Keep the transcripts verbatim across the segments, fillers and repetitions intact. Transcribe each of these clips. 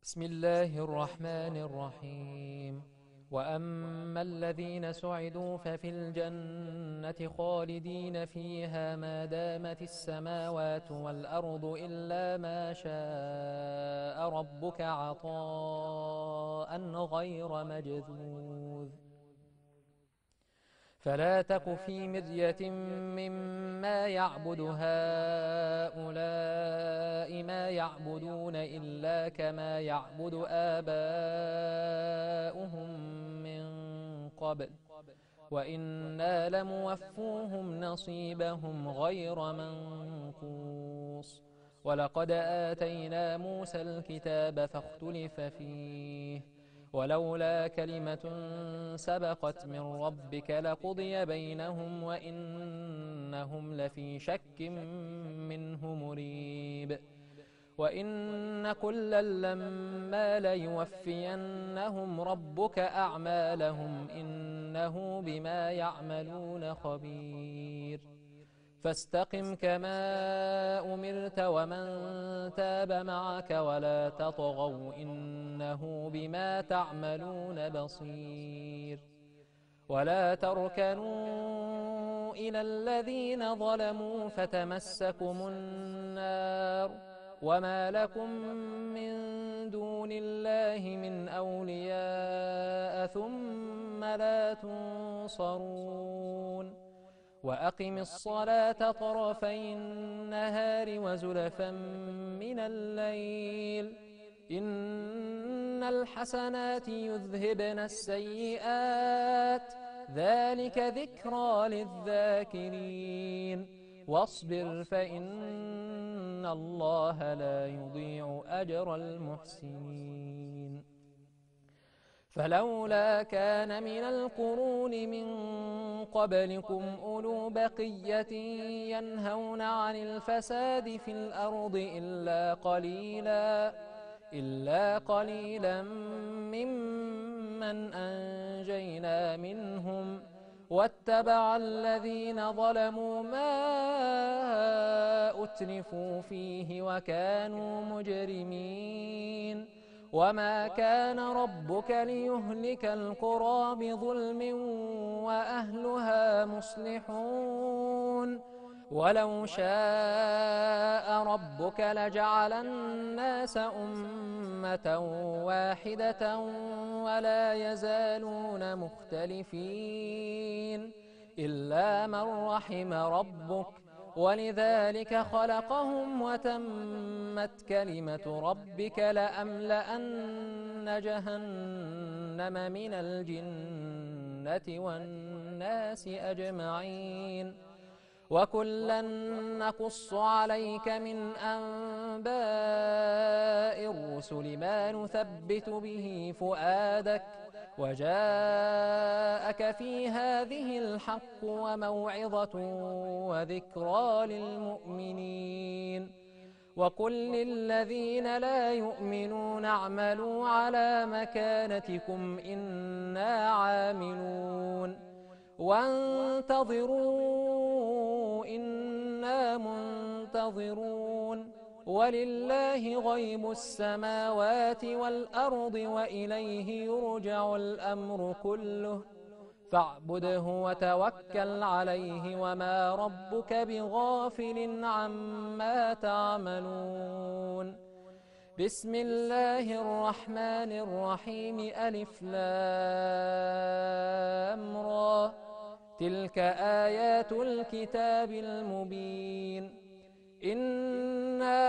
بسم الله الرحمن الرحيم. وأما الذين سعدوا ففي الجنة خالدين فيها ما دامت السماوات والأرض إلا ما شاء ربك عطاء غير مجذوذ. فلا تك في مرية مما يعبد هؤلاء، ما يعبدون إلا كما يعبد آباؤهم من قبل، وإنا لموفوهم نصيبهم غير منقوص. ولقد آتينا موسى الكتاب فاختلف فيه، ولولا كلمة سبقت من ربك لقضي بينهم وإنهم لفي شك منه مريب. وإن كلا لما ليوفينهم ربك أعمالهم إنه بما يعملون خبير. فاستقم كما أمرت ومن تاب معك ولا تطغوا إنه بما تعملون بصير. ولا تركنوا إلى الذين ظلموا فتمسكم النار وما لكم من دون الله من أولياء ثم لا تنصرون. وأقم الصلاة طرفي النهار وزلفا من الليل إن الحسنات يذهبن السيئات ذلك ذكرى للذاكرين. واصبر فإن الله لا يضيع أجر المحسنين. فلولا كان من القرون من قبلكم أولو بقية ينهون عن الفساد في الأرض إلا قليلا إلا قليلا ممن أنجينا منهم واتبع الذين ظلموا ما أترفوا فيه وكانوا مجرمين. وما كان ربك ليهلك القرى بظلم وأهلها مصلحون. ولو شاء ربك لجعل الناس أمة واحدة ولا يزالون مختلفين إلا من رحم ربك ولذلك خلقهم وتمت كلمة ربك لأملأن جهنم من الجنة والناس أجمعين. وكلا نقص عليك من أنباء الرسل ما نثبت به فؤادك وجاءك في هذه الحق وموعظة وذكرى للمؤمنين. وقل للذين لا يؤمنون اعملوا على مكانتكم إنا عاملون وانتظروا إنا منتظرون. ولله غيب السماوات والأرض وإليه يرجع الأمر كله فاعبده وتوكل عليه وما ربك بغافل عما تعملون. بسم الله الرحمن الرحيم ألف لام را تلك آيات الكتاب المبين. إنا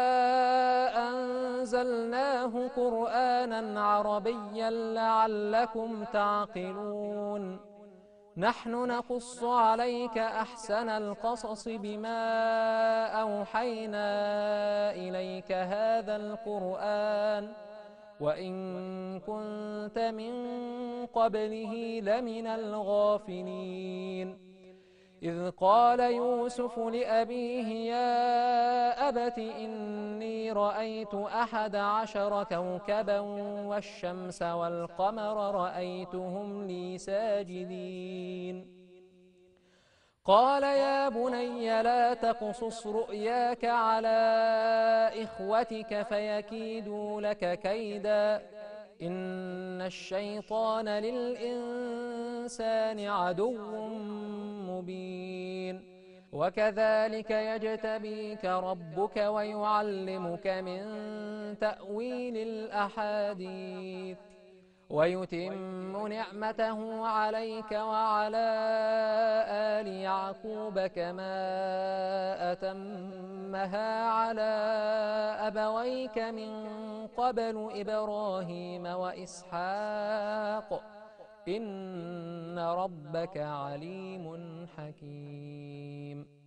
أنزلناه قرآنا عربيا لعلكم تعقلون. نحن نقص عليك أحسن القصص بما أوحينا إليك هذا القرآن وإن كنت من قبله لمن الغافلين. إذ قال يوسف لأبيه يا أبت إني رأيت أحد عشر كوكبا والشمس والقمر رأيتهم لي ساجدين. قال يا بني لا تقصص رؤياك على إخوتك فيكيدوا لك كيدا إن الشيطان للإنسان عدو مبين وكذلك يجتبيك ربك ويعلمك من تأويل الأحاديث ويتم نعمته عليك وعلى آل يعقوب كما أتمها على أبويك من قبل إبراهيم وإسحاق إن ربك عليم حكيم